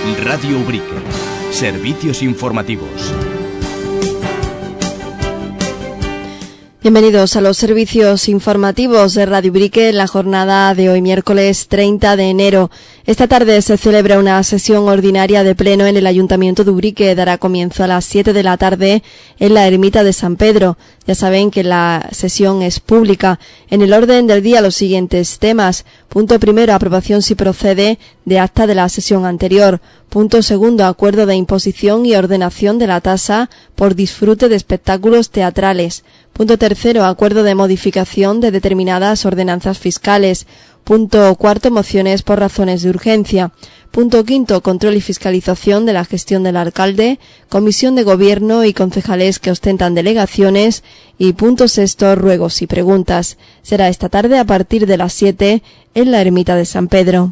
Radio Ubrique. Servicios informativos. Bienvenidos a los servicios informativos de Radio Ubrique en la jornada de hoy, miércoles 30 de enero. Esta tarde se celebra una sesión ordinaria de pleno en el Ayuntamiento de Ubrique. Dará comienzo a las 7 de la tarde en la ermita de San Pedro. Ya saben que la sesión es pública. En el orden del día los siguientes temas. Punto primero, aprobación si procede de acta de la sesión anterior. Punto segundo, acuerdo de imposición y ordenación de la tasa por disfrute de espectáculos teatrales. Punto tercero, acuerdo de modificación de determinadas ordenanzas fiscales. Punto cuarto, mociones por razones de urgencia. Punto quinto, control y fiscalización de la gestión del alcalde, comisión de gobierno y concejales que ostentan delegaciones. Y punto sexto, ruegos y preguntas. Será esta tarde a partir de las 7 en la ermita de San Pedro.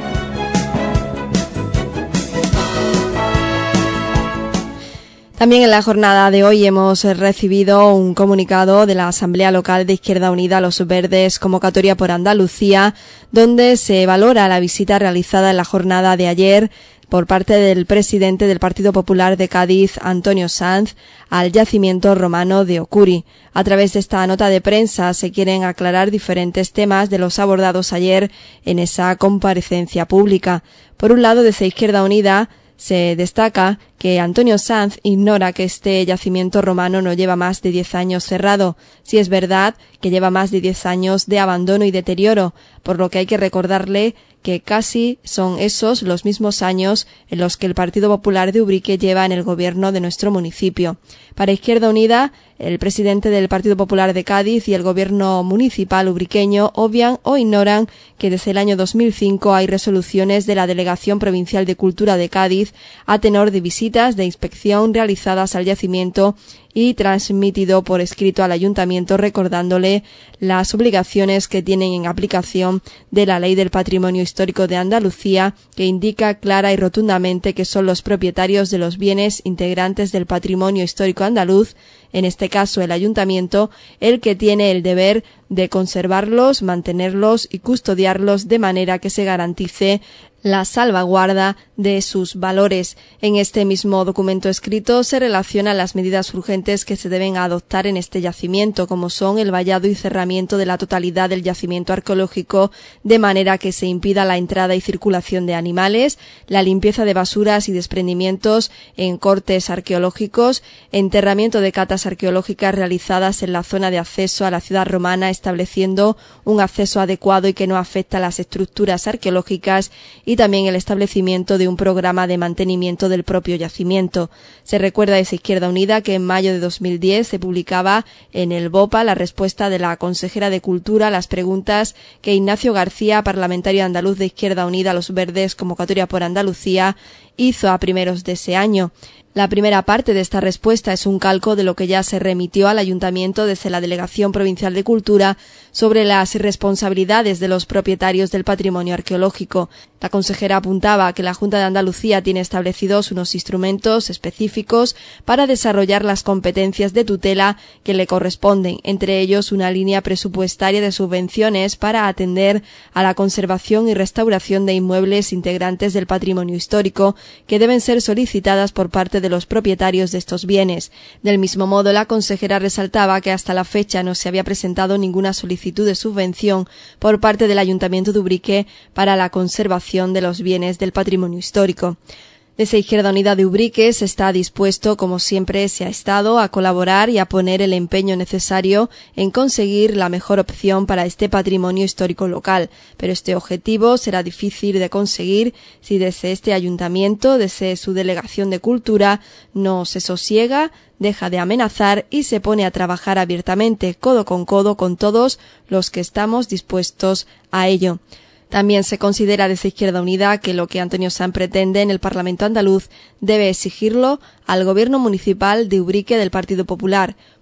También en la jornada de hoy hemos recibido un comunicado de la Asamblea Local de Izquierda Unida Los Verdes, convocatoria por Andalucía, donde se valora la visita realizada en la jornada de ayer por parte del presidente del Partido Popular de Cádiz, Antonio Sanz, al yacimiento romano de Ocuri. A través de esta nota de prensa se quieren aclarar diferentes temas de los abordados ayer en esa comparecencia pública. Por un lado, desde Izquierda Unida se destaca que Antonio Sanz ignora que este yacimiento romano no lleva más de 10 años cerrado. Sí es verdad que lleva más de 10 años de abandono y deterioro, por lo que hay que recordarle que casi son esos los mismos años en los que el Partido Popular de Ubrique lleva en el gobierno de nuestro municipio. Para Izquierda Unida, el presidente del Partido Popular de Cádiz y el gobierno municipal ubriqueño obvian o ignoran que desde el año 2005 hay resoluciones de la Delegación Provincial de Cultura de Cádiz a tenor de visitas de inspección realizadas al yacimiento y transmitido por escrito al ayuntamiento recordándole las obligaciones que tienen en aplicación de la Ley del Patrimonio Histórico de Andalucía, que indica clara y rotundamente que son los propietarios de los bienes integrantes del patrimonio histórico andaluz, en este caso el ayuntamiento, el que tiene el deber de conservarlos, mantenerlos y custodiarlos de manera que se garantice la salvaguarda de sus valores. En este mismo documento escrito se relacionan las medidas urgentes que se deben adoptar en este yacimiento, como son el vallado y cerramiento de la totalidad del yacimiento arqueológico, de manera que se impida la entrada y circulación de animales, la limpieza de basuras y desprendimientos en cortes arqueológicos, enterramiento de catas arqueológicas realizadas en la zona de acceso a la ciudad romana, estableciendo un acceso adecuado y que no afecta a las estructuras arqueológicas, y también el establecimiento de un programa de mantenimiento del propio yacimiento. Se recuerda desde Izquierda Unida que en mayo de 2010 se publicaba en el BOPA la respuesta de la consejera de Cultura a las preguntas que Ignacio García, parlamentario andaluz de Izquierda Unida Los Verdes, convocatoria por Andalucía, hizo a primeros de ese año. La primera parte de esta respuesta es un calco de lo que ya se remitió al Ayuntamiento desde la Delegación Provincial de Cultura sobre las responsabilidades de los propietarios del patrimonio arqueológico. La consejera apuntaba que la Junta de Andalucía tiene establecidos unos instrumentos específicos para desarrollar las competencias de tutela que le corresponden, entre ellos una línea presupuestaria de subvenciones para atender a la conservación y restauración de inmuebles integrantes del patrimonio histórico que deben ser solicitadas por parte de los propietarios de estos bienes. Del mismo modo, la consejera resaltaba que hasta la fecha no se había presentado ninguna solicitud de subvención por parte del Ayuntamiento de Ubrique para la conservación de los bienes del patrimonio histórico. Desde Izquierda Unida de Ubrique se está dispuesto, como siempre se ha estado, a colaborar y a poner el empeño necesario en conseguir la mejor opción para este patrimonio histórico local, pero este objetivo será difícil de conseguir si desde este ayuntamiento, desde su delegación de cultura, no se sosiega, deja de amenazar y se pone a trabajar abiertamente, codo con todos los que estamos dispuestos a ello. También se considera desde Izquierda Unida que lo que Antonio Sanz pretende en el Parlamento andaluz debe exigirlo al Gobierno municipal de Ubrique del Partido Popular,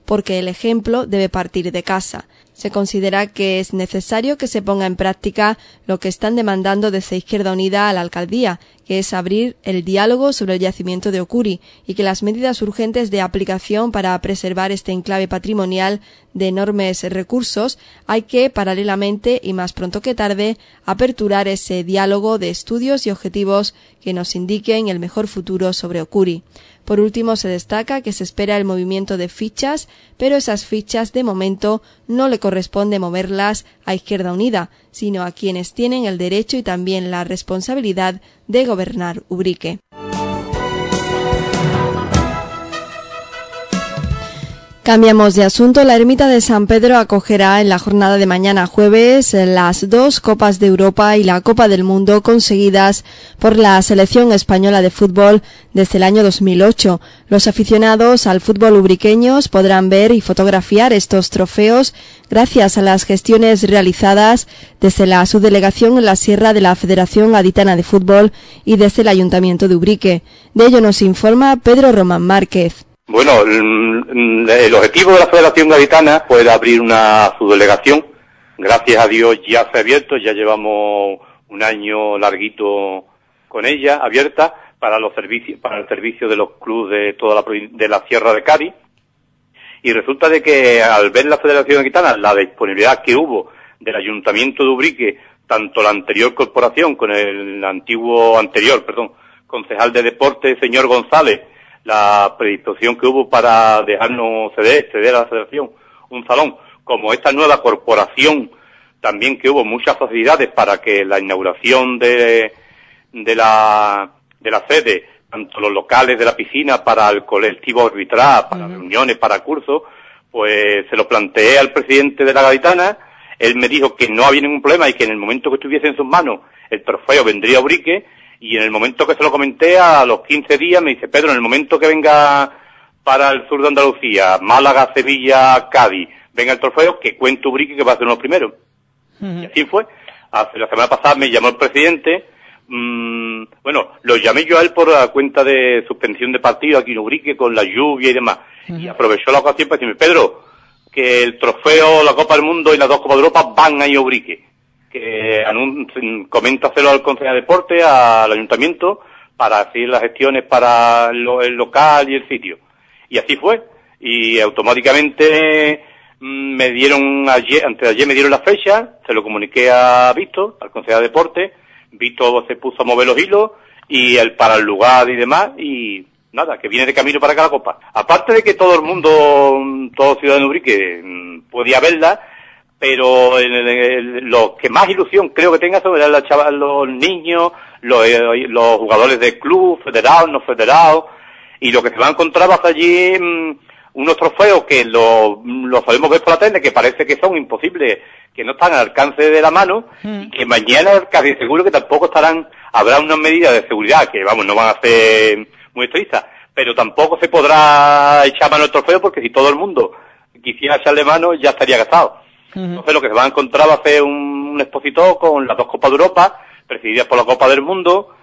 porque el ejemplo debe partir de casa. Se considera que es necesario que se ponga en práctica lo que están demandando desde Izquierda Unida a la alcaldía, que es abrir el diálogo sobre el yacimiento de Ocuri y que las medidas urgentes de aplicación para preservar este enclave patrimonial de enormes recursos hay que, paralelamente y más pronto que tarde, aperturar ese diálogo de estudios y objetivos que nos indiquen el mejor futuro sobre Ocuri. Por último, se destaca que se espera el movimiento de fichas, pero esas fichas de momento no le corresponde moverlas a Izquierda Unida, sino a quienes tienen el derecho y también la responsabilidad de gobernar Ubrique. Cambiamos de asunto. La ermita de San Pedro acogerá en la jornada de mañana jueves las 2 Copas de Europa y la Copa del Mundo conseguidas por la selección española de fútbol desde el año 2008. Los aficionados al fútbol ubriqueños podrán ver y fotografiar estos trofeos gracias a las gestiones realizadas desde la subdelegación en la Sierra de la Federación Gaditana de Fútbol y desde el Ayuntamiento de Ubrique. De ello nos informa Pedro Román Márquez. Bueno, el objetivo de la Federación Gaditana fue abrir una subdelegación. Gracias a Dios ya se ha abierto, ya llevamos un año larguito con ella abierta para los servicios, para el servicio de los clubes de toda de la Sierra de Cádiz. Y resulta de que al ver la Federación Gaditana la disponibilidad que hubo del Ayuntamiento de Ubrique, tanto la anterior corporación con el anterior concejal de deporte, señor González, la predisposición que hubo para dejarnos ceder a la federación un salón, como esta nueva corporación también que hubo muchas facilidades para que la inauguración de la sede, tanto los locales de la piscina para el colectivo arbitral, para reuniones, para cursos, pues se lo planteé al presidente de la Gaditana. Él me dijo que no había ningún problema y que en el momento que estuviese en sus manos el trofeo vendría a Ubrique. Y en el momento que se lo comenté, a los 15 días, me dice: Pedro, en el momento que venga para el sur de Andalucía, Málaga, Sevilla, Cádiz, venga el trofeo, que cuente Ubrique, que va a ser uno de los primeros. Y así fue. Hace la semana pasada me llamó el presidente. Lo llamé yo a él por la cuenta de suspensión de partido aquí en Ubrique, con la lluvia y demás. Y aprovechó la ocasión para decirme: Pedro, que el trofeo, la Copa del Mundo y las 2 Copas de Europa van a ir a Ubrique. Que coméntaselo al Consejo de Deporte, al Ayuntamiento, para hacer las gestiones para el local y el sitio. Y así fue. Y automáticamente me dieron antes de ayer me dieron la fecha, se lo comuniqué a Víctor, al Consejo de Deporte. Víctor se puso a mover los hilos y para el lugar y demás, y nada, que viene de camino para cada copa. Aparte de que todo el mundo, todo ciudadano Ubrique podía verla, pero lo que más ilusión creo que tenga son los niños, los jugadores del club, federados, no federados, y lo que se va a encontrar va a ser allí unos trofeos que los podemos ver por la tele, que parece que son imposibles, que no están al alcance de la mano, y que mañana casi seguro que tampoco habrá unas medidas de seguridad que, no van a ser muy estrictas, pero tampoco se podrá echar mano al trofeo, porque si todo el mundo quisiera echarle mano ya estaría gastado. Entonces lo que se va a encontrar va a ser un expositor con las 2 Copas de Europa, presididas por la Copa del Mundo,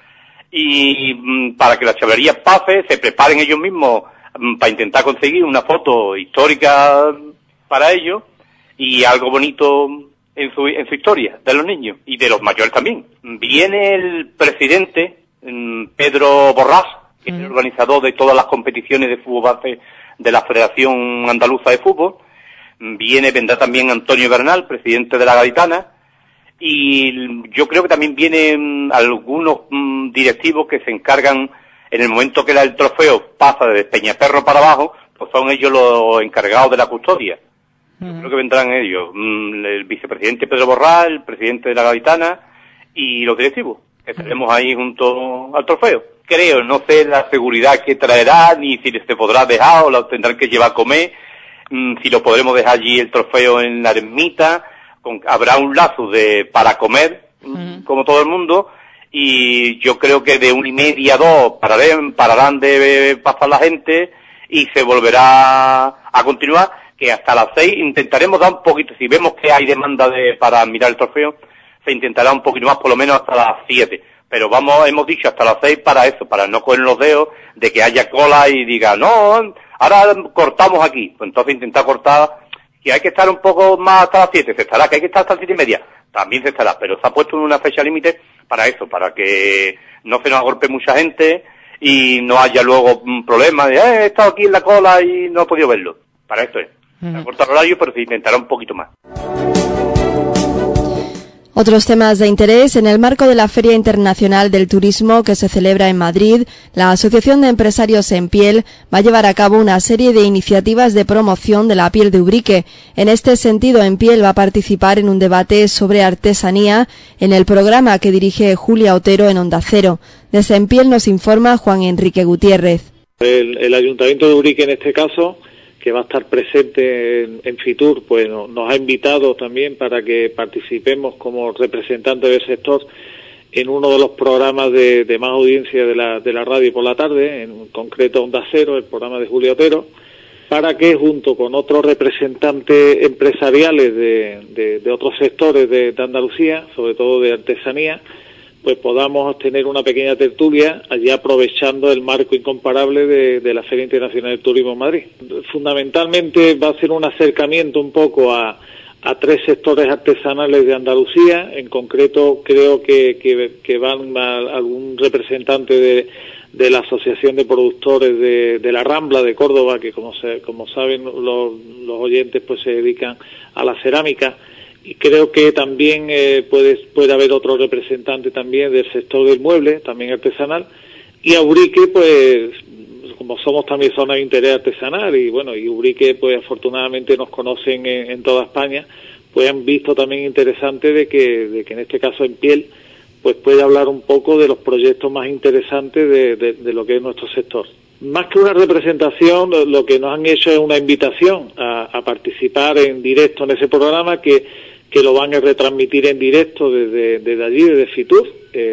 y para que la chavalería pase, se preparen ellos mismos para intentar conseguir una foto histórica para ellos, y algo bonito en su historia, de los niños, y de los mayores también. Viene el presidente, Pedro Borrás, que es el organizador de todas las competiciones de fútbol base de la Federación Andaluza de Fútbol. Vendrá también Antonio Bernal, presidente de la Gaditana, y yo creo que también vienen algunos directivos que se encargan, en el momento que el trofeo pasa de Peñaperro para abajo, pues son ellos los encargados de la custodia. Yo creo que vendrán ellos, el vicepresidente Pedro Borrás, el presidente de la Gaditana y los directivos, que estaremos ahí junto al trofeo. Creo, no sé la seguridad que traerá, ni si se podrá dejar o lo tendrán que llevar a comer, si lo podremos dejar allí el trofeo en la ermita, habrá un lazo para comer, como todo el mundo, y yo creo que de 1:30 a 2 pararán de pasar la gente y se volverá a continuar, que hasta las 6 intentaremos dar un poquito, si vemos que hay demanda para mirar el trofeo, se intentará un poquito más, por lo menos hasta las 7. Pero hemos dicho hasta las 6 para eso, para no coger los dedos de que haya cola y diga, no, ahora cortamos aquí, pues entonces intentar cortar, que hay que estar un poco más hasta las 7, se estará, que hay que estar hasta las 7:30, también se estará, pero se ha puesto una fecha límite para eso, para que no se nos agolpe mucha gente y no haya luego problemas de, he estado aquí en la cola y no he podido verlo. Para esto es. Se ha cortado el horario, pero se intentará un poquito más. Otros temas de interés. En el marco de la Feria Internacional del Turismo que se celebra en Madrid, la Asociación de Empresarios en Piel va a llevar a cabo una serie de iniciativas de promoción de la piel de Ubrique. En este sentido, En Piel va a participar en un debate sobre artesanía en el programa que dirige Julia Otero en Onda Cero. Desde En Piel nos informa Juan Enrique Gutiérrez. El Ayuntamiento de Ubrique, en este caso, que va a estar presente en Fitur, pues nos ha invitado también para que participemos como representantes del sector en uno de los programas de más audiencia de la radio por la tarde, en concreto Onda Cero, el programa de Julio Otero, para que junto con otros representantes empresariales de otros sectores de Andalucía, sobre todo de artesanía, pues podamos tener una pequeña tertulia allí aprovechando el marco incomparable de la Feria Internacional del Turismo en Madrid. Fundamentalmente va a ser un acercamiento un poco a 3 sectores artesanales de Andalucía. En concreto creo que van algún representante de la Asociación de Productores de la Rambla de Córdoba, que como saben los oyentes pues se dedican a la cerámica. Y creo que también puede haber otro representante también del sector del mueble, también artesanal. Y a Ubrique, pues, como somos también zona de interés artesanal, y bueno, y Ubrique, pues afortunadamente nos conocen en toda España, pues han visto también interesante de que en este caso En Piel, pues puede hablar un poco de los proyectos más interesantes de lo que es nuestro sector. Más que una representación, lo que nos han hecho es una invitación a participar en directo en ese programa que lo van a retransmitir en directo desde allí, desde Fitur.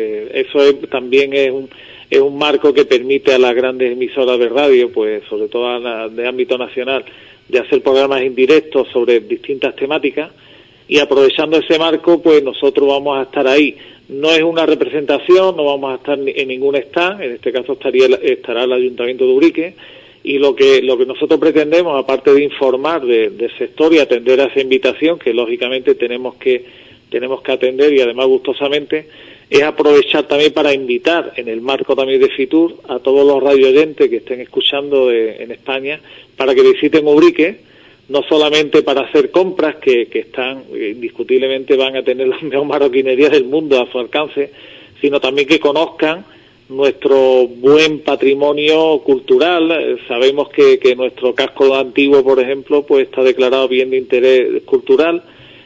Eso también es un marco que permite a las grandes emisoras de radio, pues sobre todo a las de ámbito nacional, de hacer programas en directo sobre distintas temáticas, y aprovechando ese marco, pues nosotros vamos a estar ahí. No es una representación, no vamos a estar en ningún stand, en este caso estará el Ayuntamiento de Ubrique, y lo que nosotros pretendemos, aparte de informar del sector y atender a esa invitación, que lógicamente tenemos que atender y además gustosamente, es aprovechar también para invitar, en el marco también de Fitur, a todos los radioyentes que estén escuchando en España, para que visiten Ubrique, no solamente para hacer compras que están, indiscutiblemente van a tener la mejor marroquinería del mundo a su alcance, sino también que conozcan nuestro buen patrimonio cultural. Sabemos que nuestro casco antiguo, por ejemplo, pues está declarado bien de interés cultural,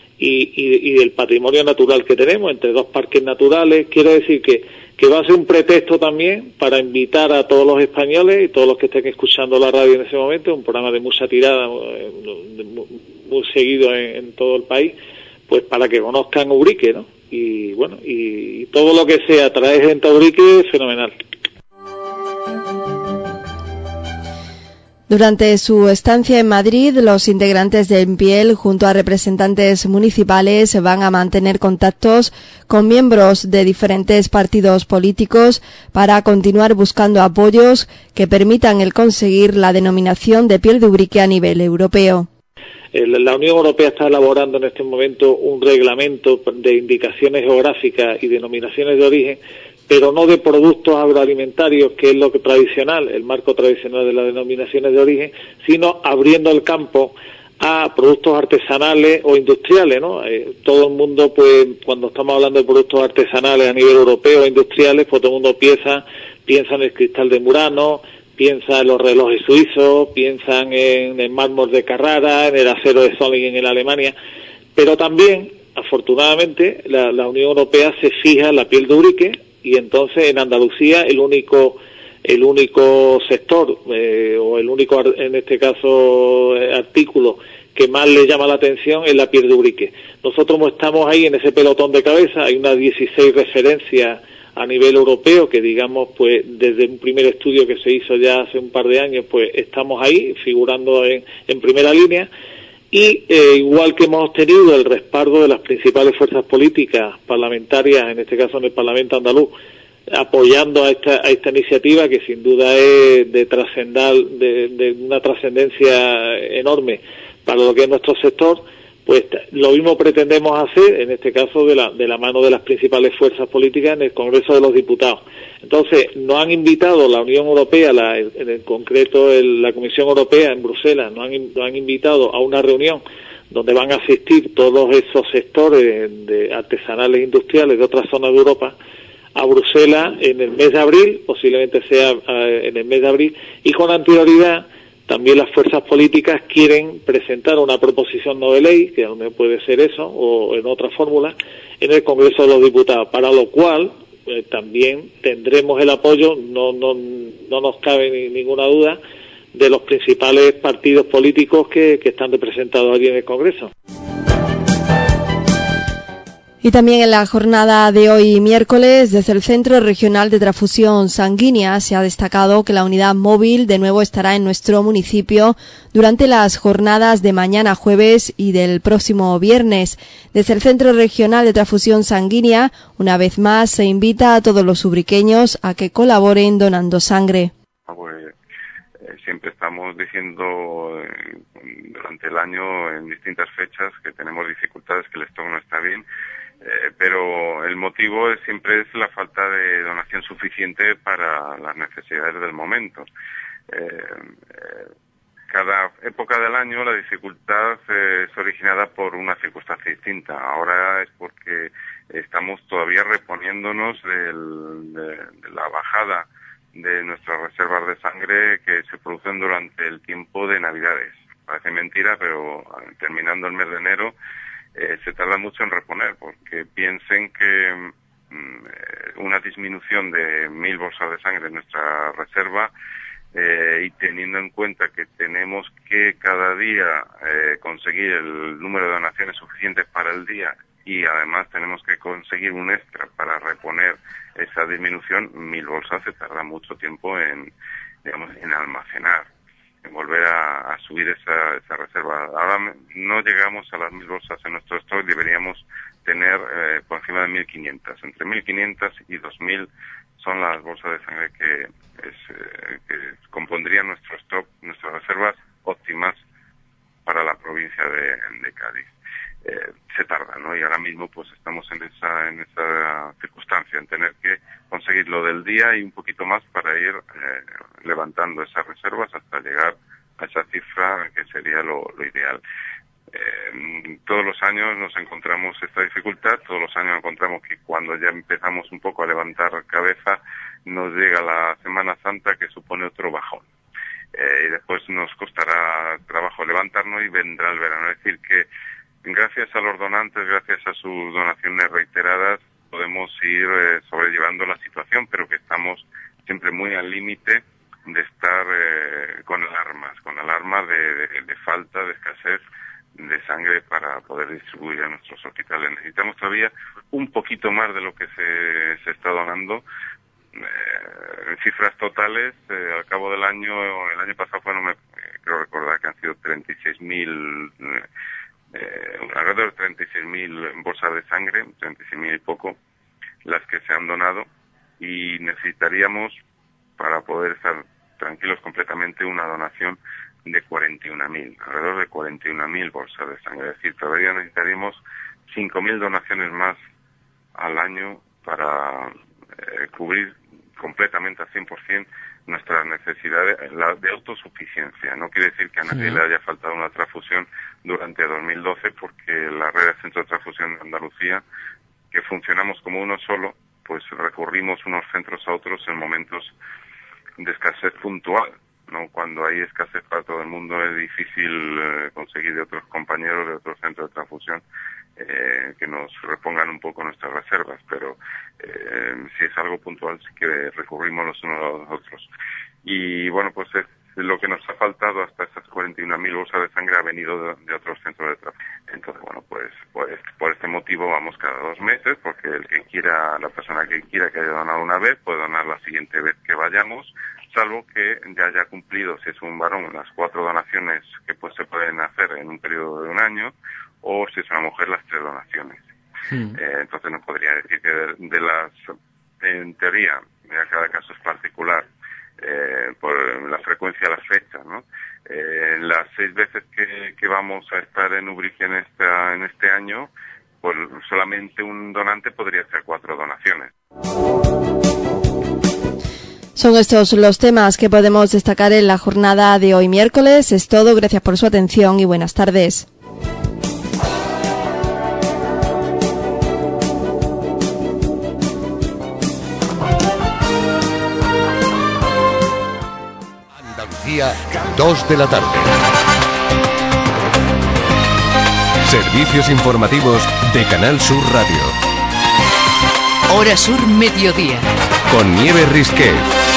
y del patrimonio natural que tenemos, entre 2 parques naturales. Quiero decir que va a ser un pretexto también para invitar a todos los españoles y todos los que estén escuchando la radio en ese momento, un programa de mucha tirada, muy seguido en todo el país, pues para que conozcan Ubrique, ¿no? Y bueno, y todo lo que sea traer gente a Ubrique, fenomenal. Durante su estancia en Madrid, los integrantes de En Piel, junto a representantes municipales, van a mantener contactos con miembros de diferentes partidos políticos para continuar buscando apoyos que permitan el conseguir la denominación de piel de Ubrique a nivel europeo. La Unión Europea está elaborando en este momento un reglamento de indicaciones geográficas y denominaciones de origen, pero no de productos agroalimentarios, que es lo que tradicional, el marco tradicional de las denominaciones de origen, sino abriendo el campo a productos artesanales o industriales, ¿no? Todo el mundo, pues, cuando estamos hablando de productos artesanales a nivel europeo, industriales, pues todo el mundo piensa en el cristal de Murano, piensa en los relojes suizos, piensan en el mármol de Carrara, en el acero de Solingen en Alemania, pero también, afortunadamente, la Unión Europea se fija en la piel de Ubrique, y entonces en Andalucía el único sector o el único, en este caso, artículo que más le llama la atención es la piel de Ubrique. Nosotros estamos ahí en ese pelotón de cabeza. Hay unas 16 referencias a nivel europeo que, digamos, pues desde un primer estudio que se hizo ya hace un par de años, pues estamos ahí figurando en primera línea. Y igual que hemos tenido el respaldo de las principales fuerzas políticas parlamentarias, en este caso en el Parlamento andaluz, apoyando a esta iniciativa, que sin duda es de una trascendencia enorme para lo que es nuestro sector. Pues lo mismo pretendemos hacer, en este caso de la mano de las principales fuerzas políticas en el Congreso de los Diputados. Entonces, nos han invitado la Unión Europea, en concreto la Comisión Europea en Bruselas, nos han invitado a una reunión donde van a asistir todos esos sectores de artesanales industriales de otras zonas de Europa a Bruselas en el mes de abril, posiblemente sea en el mes de abril, y con anterioridad también las fuerzas políticas quieren presentar una proposición no de ley, que a lo mejor puede ser eso, o en otra fórmula, en el Congreso de los Diputados, para lo cual también tendremos el apoyo, no nos cabe ninguna duda, de los principales partidos políticos que están representados allí en el Congreso. Y también en la jornada de hoy miércoles, desde el Centro Regional de Transfusión Sanguínea, se ha destacado que la unidad móvil de nuevo estará en nuestro municipio durante las jornadas de mañana jueves y del próximo viernes. Desde el Centro Regional de Transfusión Sanguínea, una vez más, se invita a todos los ubriqueños a que colaboren donando sangre. Siempre estamos diciendo durante el año en distintas fechas que tenemos dificultades, que el stock no está bien, pero el motivo siempre es la falta de donación suficiente para las necesidades del momento. Cada época del año la dificultad es originada por una circunstancia distinta. Ahora es porque estamos todavía reponiéndonos de la bajada de nuestras reservas de sangre que se producen durante el tiempo de Navidades. Parece mentira, pero terminando el mes de enero se tarda mucho en reponer, porque piensen que una disminución de 1.000 bolsas de sangre en nuestra reserva, y teniendo en cuenta que tenemos que cada día conseguir el número de donaciones suficientes para el día, y además tenemos que conseguir un extra para reponer esa disminución, 1.000 bolsas se tarda mucho tiempo en almacenar, en volver a subir esa reserva. Ahora no llegamos a las 1.000 bolsas en nuestro stock, deberíamos tener por encima de 1.500. Entre 1.500 y 2.000 son las bolsas de sangre que compondrían nuestro stock, nuestras reservas óptimas para la provincia de Cádiz. Se tarda, ¿no? Y ahora mismo pues estamos en esa circunstancia, en tener que conseguir lo del día y un poquito más para ir levantando esas reservas hasta llegar a esa cifra que sería lo ideal. Todos los años nos encontramos esta dificultad, todos los años encontramos que cuando ya empezamos un poco a levantar cabeza nos llega la Semana Santa, que supone otro bajón. Y después nos costará trabajo levantarnos y vendrá el verano. Es decir que gracias a los donantes, gracias a sus donaciones reiteradas, podemos ir sobrellevando la situación, pero que estamos siempre muy al límite de estar con alarmas de falta, de escasez de sangre para poder distribuir a nuestros hospitales. Necesitamos todavía un poquito más de lo que se está donando. En cifras totales, al cabo del año, el año pasado creo recordar que han sido 36.000, alrededor de 36.000 bolsas de sangre, 36.000 y poco, las que se han donado, y necesitaríamos, para poder estar tranquilos completamente, una donación de 41.000, alrededor de 41.000 bolsas de sangre. Es decir, todavía necesitaríamos 5.000 donaciones más al año para cubrir completamente al 100% nuestras necesidades de autosuficiencia. No quiere decir que a nadie le haya faltado una transfusión durante 2012, porque la red de centros de transfusión de Andalucía, que funcionamos como uno solo, pues recurrimos unos centros a otros en momentos de escasez puntual, ¿no? Cuando hay escasez para todo el mundo es difícil conseguir de otros compañeros de otros centros de transfusión que nos repongan un poco nuestras reservas, pero si es algo puntual sí que recurrimos los unos a los otros. Y bueno, pues es lo que nos ha faltado. Hasta esas 41.000 bolsas de sangre ha venido de otros centros de transfusión. Entonces, bueno, pues por este motivo vamos cada 2 meses, porque la persona que quiera que haya donado una vez puede donar la siguiente vez que vayamos, salvo que ya haya cumplido, si es un varón, las 4 donaciones que pues se pueden hacer en un periodo de un año, o si es una mujer, las 3 donaciones. Entonces no podría decir que de las en teoría, ya cada caso es particular, por la frecuencia de las fechas, ¿no? Las 6 veces que vamos a estar en Ubrique en este año, pues solamente un donante podría hacer 4 donaciones. Son estos los temas que podemos destacar en la jornada de hoy miércoles. Es todo, gracias por su atención y buenas tardes. Andalucía, 2 de la tarde. Servicios informativos de Canal Sur Radio. Hora Sur Mediodía. Con Nieves Risquet.